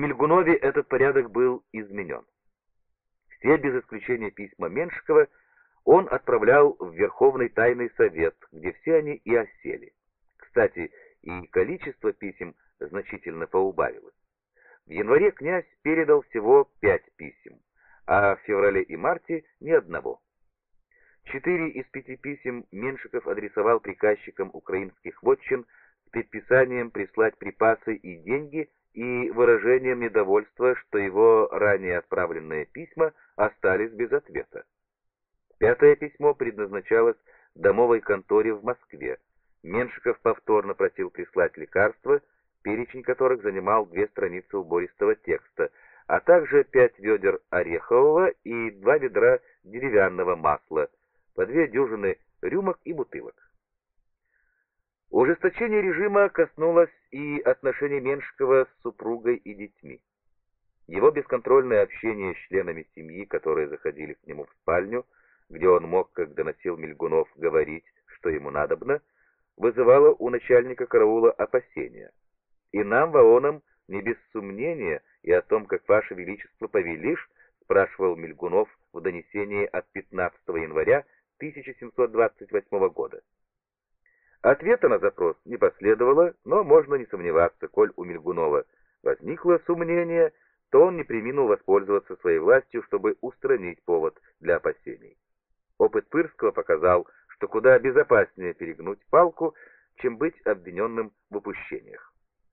Мильгунове этот порядок был изменен. Все без исключения письма Меншикова он отправлял в Верховный Тайный Совет, где все они и осели. Кстати, и количество писем значительно поубавилось. В январе князь передал всего 5 писем, а в феврале и марте ни одного. 4 из 5 писем Меншиков адресовал приказчикам украинских вотчин с предписанием прислать припасы и деньги и выражением недовольства, что его ранее отправленные письма остались без ответа. 5-е письмо предназначалось домовой конторе в Москве. Меншиков повторно просил прислать лекарства, перечень которых занимал 2 страницы убористого текста, а также 5 ведер орехового и 2 ведра деревянного масла, по 2 дюжины рюмок и бутылок. Ужесточение режима коснулось и отношений Меншикова с супругой и детьми. Его бесконтрольное общение с членами семьи, которые заходили к нему в спальню, где он мог, как доносил Мильгунов, говорить, что ему надобно, вызывало у начальника караула опасения. «И нам, воонам, не без сомнения и о том, как Ваше Величество повелишь», спрашивал Мильгунов в донесении от 15 января 1728 года. Ответа на запрос не последовало, но можно не сомневаться, коль у Мильгунова возникло сомнение, то он не преминул воспользоваться своей властью, чтобы устранить повод для опасений. Опыт Пырского показал, что куда безопаснее перегнуть палку, чем быть обвиненным в упущениях.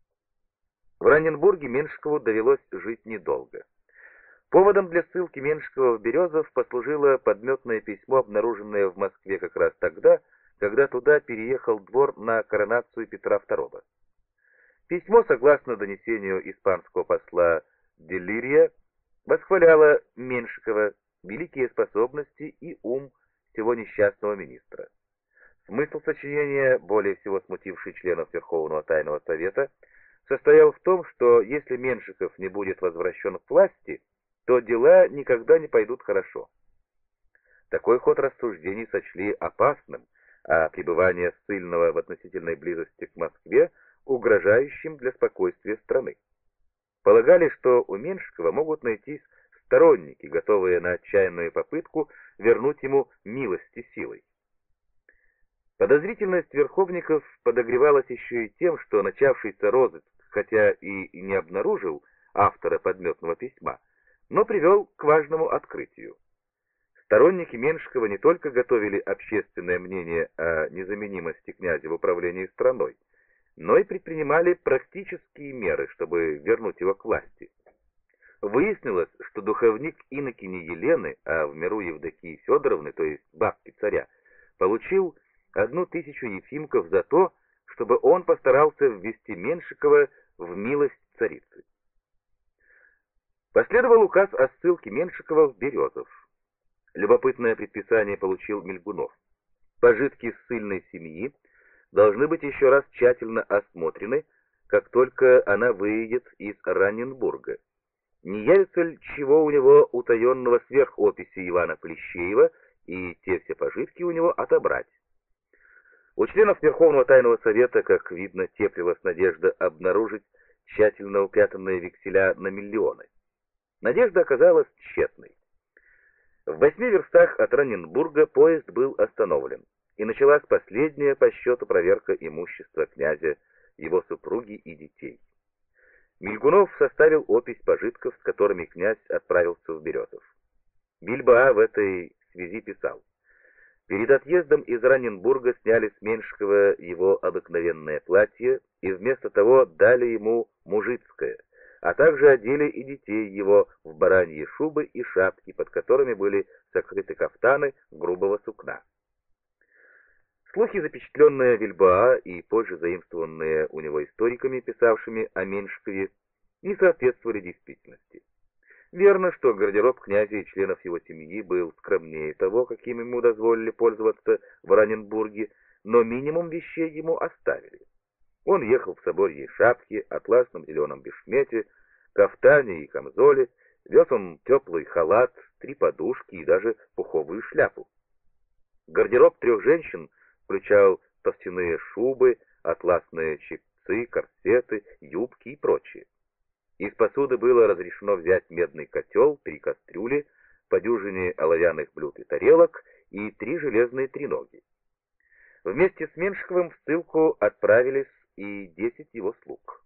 В Раненбурге Меншикову довелось жить недолго. Поводом для ссылки Меншикова в Березов послужило подметное письмо, обнаруженное в Москве как раз тогда, когда туда переехал двор на коронацию Петра II. Письмо, согласно донесению испанского посла Делирия, восхваляло Меншикова, великие способности и ум всего несчастного министра. Смысл сочинения, более всего смутивший членов Верховного Тайного Совета, состоял в том, что если Меншиков не будет возвращен к власти, то дела никогда не пойдут хорошо. Такой ход рассуждений сочли опасным, а пребывание ссыльного в относительной близости к Москве угрожающим для спокойствия страны. Полагали, что у Меншикова могут найтись сторонники, готовые на отчаянную попытку вернуть ему милости силой. Подозрительность верховников подогревалась еще и тем, что начавшийся розыск, хотя и не обнаружил автора подметного письма, но привел к важному открытию. Сторонники Меншикова не только готовили общественное мнение о незаменимости князя в управлении страной, но и предпринимали практические меры, чтобы вернуть его к власти. Выяснилось, что духовник инокини Елены, а в миру Евдокии Федоровны, то есть бабки царя, получил 1000 ефимков за то, чтобы он постарался ввести Меншикова в милость царицы. Последовал указ о ссылке Меншикова в Березов. Любопытное предписание получил Мильгунов. Пожитки ссыльной семьи должны быть еще раз тщательно осмотрены, как только она выедет из Раненбурга. Не явится ли чего у него утаенного сверх описи Ивана Плещеева, и те все пожитки у него отобрать. У членов Верховного Тайного Совета, как видно, теплилась надежда обнаружить тщательно упрятанные векселя на миллионы. Надежда оказалась тщетной. В 8 верстах от Раненбурга поезд был остановлен, и началась последняя по счету проверка имущества князя, его супруги и детей. Мильгунов составил опись пожитков, с которыми князь отправился в Березов. Бильбоа в этой связи писал: «Перед отъездом из Раненбурга сняли с Меншикова его обыкновенное платье и вместо того дали ему мужицкое, а также одели и детей его в бараньи шубы и шапки, под которыми были сокрыты кафтаны грубого сукна». Слухи, запечатленные Бильбоа и позже заимствованные у него историками, писавшими о Меншикове, не соответствовали действительности. Верно, что гардероб князя и членов его семьи был скромнее того, каким ему дозволили пользоваться в Раненбурге, но минимум вещей ему оставили. Он ехал в собольей шапке, атласном зеленом бешмете, кафтане и камзоле, вез он теплый халат, 3 подушки и даже пуховую шляпу. Гардероб 3 женщин включал толстяные шубы, атласные чепцы, корсеты, юбки и прочее. Из посуды было разрешено взять медный котел, 3 кастрюли, по дюжине оловянных блюд и тарелок и 3 железные треноги. Вместе с Меншиковым в ссылку отправились и 10 его слуг.